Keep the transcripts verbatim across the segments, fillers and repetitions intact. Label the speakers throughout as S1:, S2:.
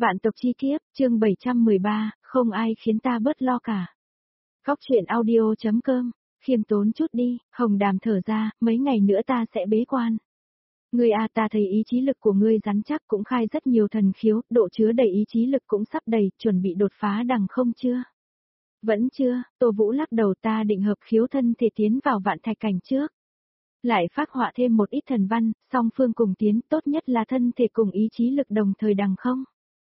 S1: Vạn tộc chi kiếp, chương bảy trăm mười ba, không ai khiến ta bớt lo cả. Góc truyện audio.com, khiêm tốn chút đi, Hồng Đàm thở ra, mấy ngày nữa ta sẽ bế quan. Ngươi à, ta thấy ý chí lực của ngươi rắn chắc, cũng khai rất nhiều thần khiếu, độ chứa đầy ý chí lực cũng sắp đầy, chuẩn bị đột phá đằng không chưa? Vẫn chưa, Tô Vũ lắc đầu, ta định hợp khiếu thân thể tiến vào vạn thạch cảnh trước. Lại phác họa thêm một ít thần văn, song phương cùng tiến, tốt nhất là thân thể cùng ý chí lực đồng thời đằng không.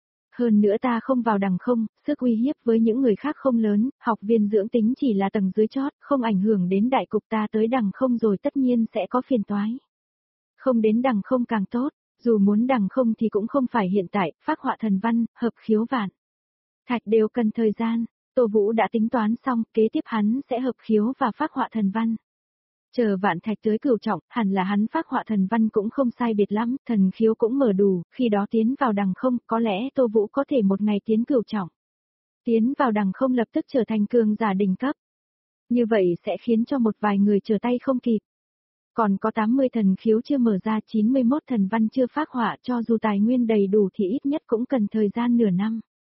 S1: Hơn nữa ta không vào đằng không, sức uy hiếp với những người khác không lớn, học viên dưỡng tính chỉ là tầng dưới chót, không ảnh hưởng đến đại cục, ta tới đằng không rồi tất nhiên sẽ có phiền toái. Không đến đằng không càng tốt, dù muốn đằng không thì cũng không phải hiện tại, phác họa thần văn, hợp khiếu vạn thạch đều cần thời gian. Tô Vũ đã tính toán xong, kế tiếp hắn sẽ hợp khiếu và phác họa thần văn. Chờ vạn thạch tới cửu trọng, hẳn là hắn phác họa thần văn cũng không sai biệt lắm, thần khiếu cũng mở đủ, khi đó tiến vào đằng không, có lẽ Tô Vũ có thể một ngày tiến cửu trọng. Tiến vào đằng không lập tức trở thành cường giả đỉnh cấp. Như vậy sẽ khiến cho một vài người trở tay không kịp. Còn có tám mươi thần khiếu chưa mở ra, chín mươi mốt thần văn chưa phác họa, cho dù tài nguyên đầy đủ thì ít nhất cũng cần thời gian nửa năm.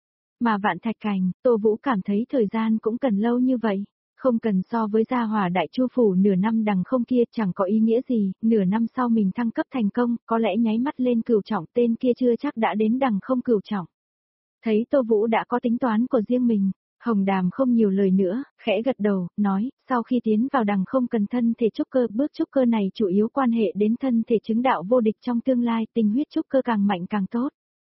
S1: Mà vạn thạch cảnh, Tô Vũ cảm thấy thời gian cũng cần lâu như vậy. Không cần, so với gia hỏa đại chu phủ nửa năm đằng không kia chẳng có ý nghĩa gì, nửa năm sau mình thăng cấp thành công, có lẽ nháy mắt lên cửu trọng, tên kia chưa chắc đã đến đằng không cửu trọng. Thấy Tô Vũ đã có tính toán của riêng mình, Hồng Đàm không nhiều lời nữa, khẽ gật đầu, nói, sau khi tiến vào đằng không cần thân thể trúc cơ, bước trúc cơ này chủ yếu quan hệ đến thân thể chứng đạo vô địch trong tương lai, tinh huyết trúc cơ càng mạnh càng tốt.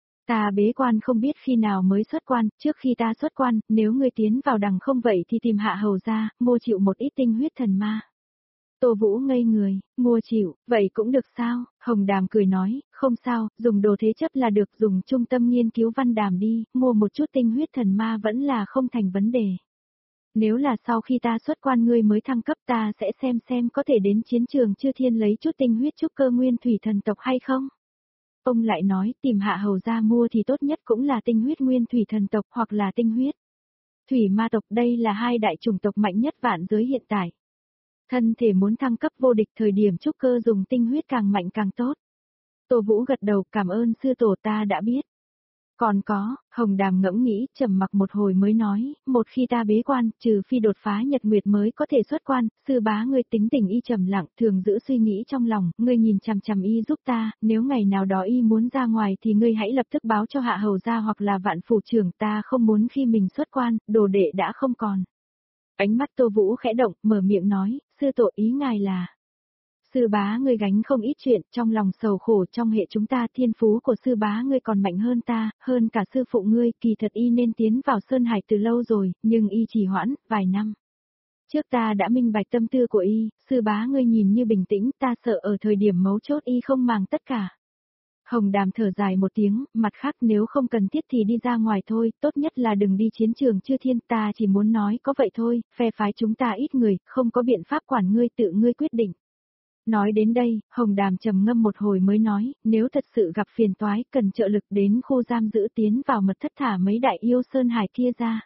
S1: Ta bế quan không biết khi nào mới xuất quan, trước khi ta xuất quan, nếu ngươi tiến vào đằng không vậy thì tìm hạ hầu ra, mua chịu một ít tinh huyết thần ma. Tô Vũ ngây người, mua chịu, vậy cũng được sao? Hồng Đàm cười nói, không sao, dùng đồ thế chấp là được, dùng trung tâm nghiên cứu văn đàm đi, mua một chút tinh huyết thần ma vẫn là không thành vấn đề. Nếu là sau khi ta xuất quan ngươi mới thăng cấp ta sẽ xem xem có thể đến chiến trường Chư Thiên lấy chút tinh huyết trúc cơ nguyên thủy thần tộc hay không? Ông lại nói tìm hạ hầu ra mua thì tốt nhất cũng là tinh huyết nguyên thủy thần tộc hoặc là tinh huyết thủy ma tộc, đây là hai đại chủng tộc mạnh nhất vạn giới hiện tại. Thân thể muốn thăng cấp vô địch thời điểm trúc cơ dùng tinh huyết càng mạnh càng tốt. Tô Vũ gật đầu, cảm ơn sư tổ, ta đã biết. Còn có, Hồng Đàm ngẫm nghĩ, trầm mặc một hồi mới nói, một khi ta bế quan, trừ phi đột phá nhật nguyệt mới có thể xuất quan, sư bá ngươi tính tình y trầm lặng, thường giữ suy nghĩ trong lòng, ngươi nhìn chằm chằm y giúp ta, nếu ngày nào đó y muốn ra ngoài thì ngươi hãy lập tức báo cho hạ hầu gia hoặc là vạn phủ trưởng, ta không muốn khi mình xuất quan, đồ đệ đã không còn. Ánh mắt Tô Vũ khẽ động, mở miệng nói, sư tổ ý ngài là... Sư bá ngươi gánh không ít chuyện, trong lòng sầu khổ, trong hệ chúng ta thiên phú của sư bá ngươi còn mạnh hơn ta, hơn cả sư phụ ngươi, kỳ thật y nên tiến vào Sơn Hải từ lâu rồi, nhưng y trì hoãn, vài năm. Trước ta đã minh bạch tâm tư của y, sư bá ngươi nhìn như bình tĩnh, ta sợ ở thời điểm mấu chốt y không màng tất cả. Hồng Đàm thở dài một tiếng, mặt khác nếu không cần thiết thì đi ra ngoài thôi, tốt nhất là đừng đi chiến trường Chư Thiên, ta chỉ muốn nói có vậy thôi, phe phái chúng ta ít người, không có biện pháp quản ngươi, tự ngươi quyết định. Nói đến đây, Hồng Đàm trầm ngâm một hồi mới nói, nếu thật sự gặp phiền toái, cần trợ lực đến khu giam giữ tiến vào mật thất thả mấy đại yêu Sơn Hải kia ra.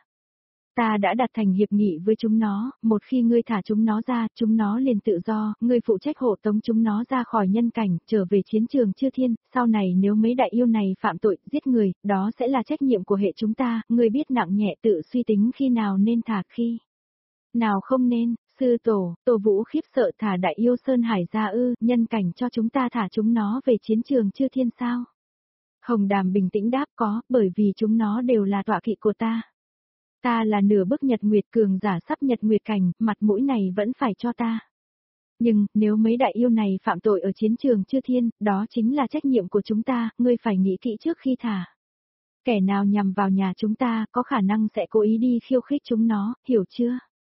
S1: Ta đã đặt thành hiệp nghị với chúng nó, một khi ngươi thả chúng nó ra, chúng nó liền tự do, ngươi phụ trách hộ tống chúng nó ra khỏi nhân cảnh, trở về chiến trường Chư Thiên, sau này nếu mấy đại yêu này phạm tội, giết người, đó sẽ là trách nhiệm của hệ chúng ta, ngươi biết nặng nhẹ tự suy tính khi nào nên thả khi nào không nên. Sư tổ, Tô Vũ khiếp sợ, thả đại yêu Sơn Hải ra ư, nhân cảnh cho chúng ta thả chúng nó về chiến trường Chư Thiên sao? Hồng Đàm bình tĩnh đáp, có, bởi vì chúng nó đều là tọa kỵ của ta. Ta là nửa bước nhật nguyệt cường giả sắp nhật nguyệt cảnh, mặt mũi này vẫn phải cho ta. Nhưng, nếu mấy đại yêu này phạm tội ở chiến trường Chư Thiên, đó chính là trách nhiệm của chúng ta, ngươi phải nghĩ kỹ trước khi thả. Kẻ nào nhằm vào nhà chúng ta, có khả năng sẽ cố ý đi khiêu khích chúng nó, hiểu chưa?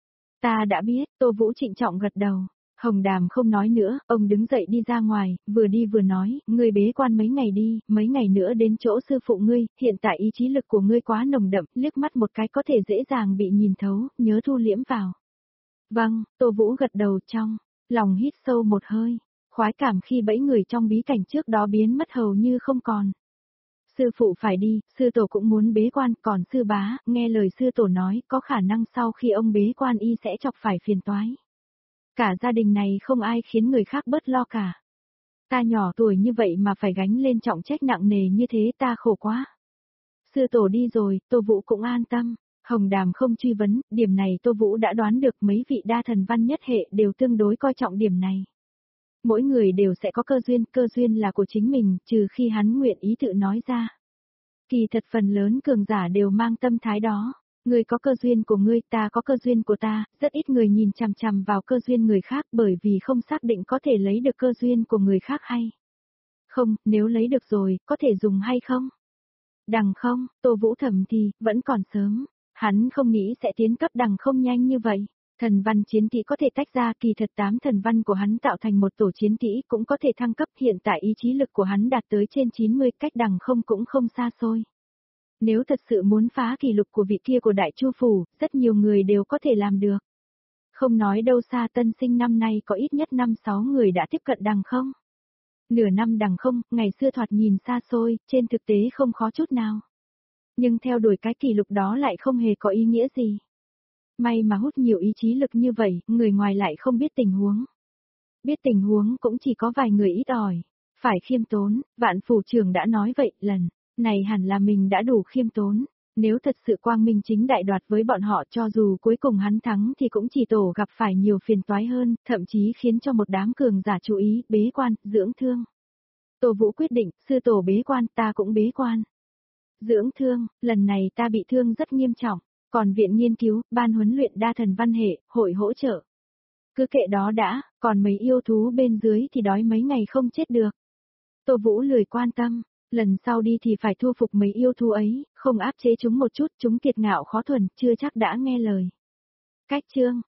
S1: Ta đã biết, Tô Vũ trịnh trọng gật đầu. Hồng Đàm không nói nữa, ông đứng dậy đi ra ngoài, vừa đi vừa nói, ngươi bế quan mấy ngày đi, mấy ngày nữa đến chỗ sư phụ ngươi, hiện tại ý chí lực của ngươi quá nồng đậm, liếc mắt một cái có thể dễ dàng bị nhìn thấu, nhớ thu liễm vào. Vâng, Tô Vũ gật đầu, trong lòng hít sâu một hơi, khoái cảm khi bẫy người trong bí cảnh trước đó biến mất hầu như không còn. Sư phụ phải đi, sư tổ cũng muốn bế quan, còn sư bá, nghe lời sư tổ nói, có khả năng sau khi ông bế quan y sẽ chọc phải phiền toái. Cả gia đình này không ai khiến người khác bớt lo cả. Ta nhỏ tuổi như vậy mà phải gánh lên trọng trách nặng nề như thế, ta khổ quá. Sư tổ đi rồi, Tô Vũ cũng an tâm. Hồng Đàm không truy vấn, điểm này Tô Vũ đã đoán được mấy vị đa thần văn nhất hệ đều tương đối coi trọng điểm này. Mỗi người đều sẽ có cơ duyên, cơ duyên là của chính mình, trừ khi hắn nguyện ý tự nói ra. Kỳ thật phần lớn cường giả đều mang tâm thái đó. Ngươi có cơ duyên của ngươi, ta có cơ duyên của ta, rất ít người nhìn chằm chằm vào cơ duyên người khác bởi vì không xác định có thể lấy được cơ duyên của người khác hay không, nếu lấy được rồi, có thể dùng hay không? Đằng không, Tô Vũ thầm thì, vẫn còn sớm. Hắn không nghĩ sẽ tiến cấp đằng không nhanh như vậy. Thần văn chiến kỹ có thể tách ra, kỳ thật tám thần văn của hắn tạo thành một tổ chiến kỹ cũng có thể thăng cấp, hiện tại ý chí lực của hắn đạt tới trên chín mươi, cách đằng không cũng không xa xôi. Nếu thật sự muốn phá kỷ lục của vị kia của Đại Chu Phủ, rất nhiều người đều có thể làm được. Không nói đâu xa, tân sinh năm nay có ít nhất năm sáu người đã tiếp cận đằng không. Nửa năm đằng không, ngày xưa thoạt nhìn xa xôi, trên thực tế không khó chút nào. Nhưng theo đuổi cái kỷ lục đó lại không hề có ý nghĩa gì. May mà hút nhiều ý chí lực như vậy, người ngoài lại không biết tình huống. Biết tình huống cũng chỉ có vài người ít ỏi. Phải khiêm tốn, Vạn Phủ trưởng đã nói vậy, lần này hẳn là mình đã đủ khiêm tốn. Nếu thật sự quang minh chính đại đoạt với bọn họ, cho dù cuối cùng hắn thắng thì cũng chỉ tổ gặp phải nhiều phiền toái hơn, thậm chí khiến cho một đám cường giả chú ý, bế quan, dưỡng thương. Tô Vũ quyết định, sư tổ bế quan, ta cũng bế quan. Dưỡng thương, lần này ta bị thương rất nghiêm trọng, còn viện nghiên cứu, ban huấn luyện đa thần văn hệ, hội hỗ trợ. Cứ kệ đó đã, còn mấy yêu thú bên dưới thì đói mấy ngày không chết được. Tô Vũ lười quan tâm, lần sau đi thì phải thu phục mấy yêu thú ấy, không áp chế chúng một chút, chúng kiệt ngạo khó thuần, chưa chắc đã nghe lời. Cách chương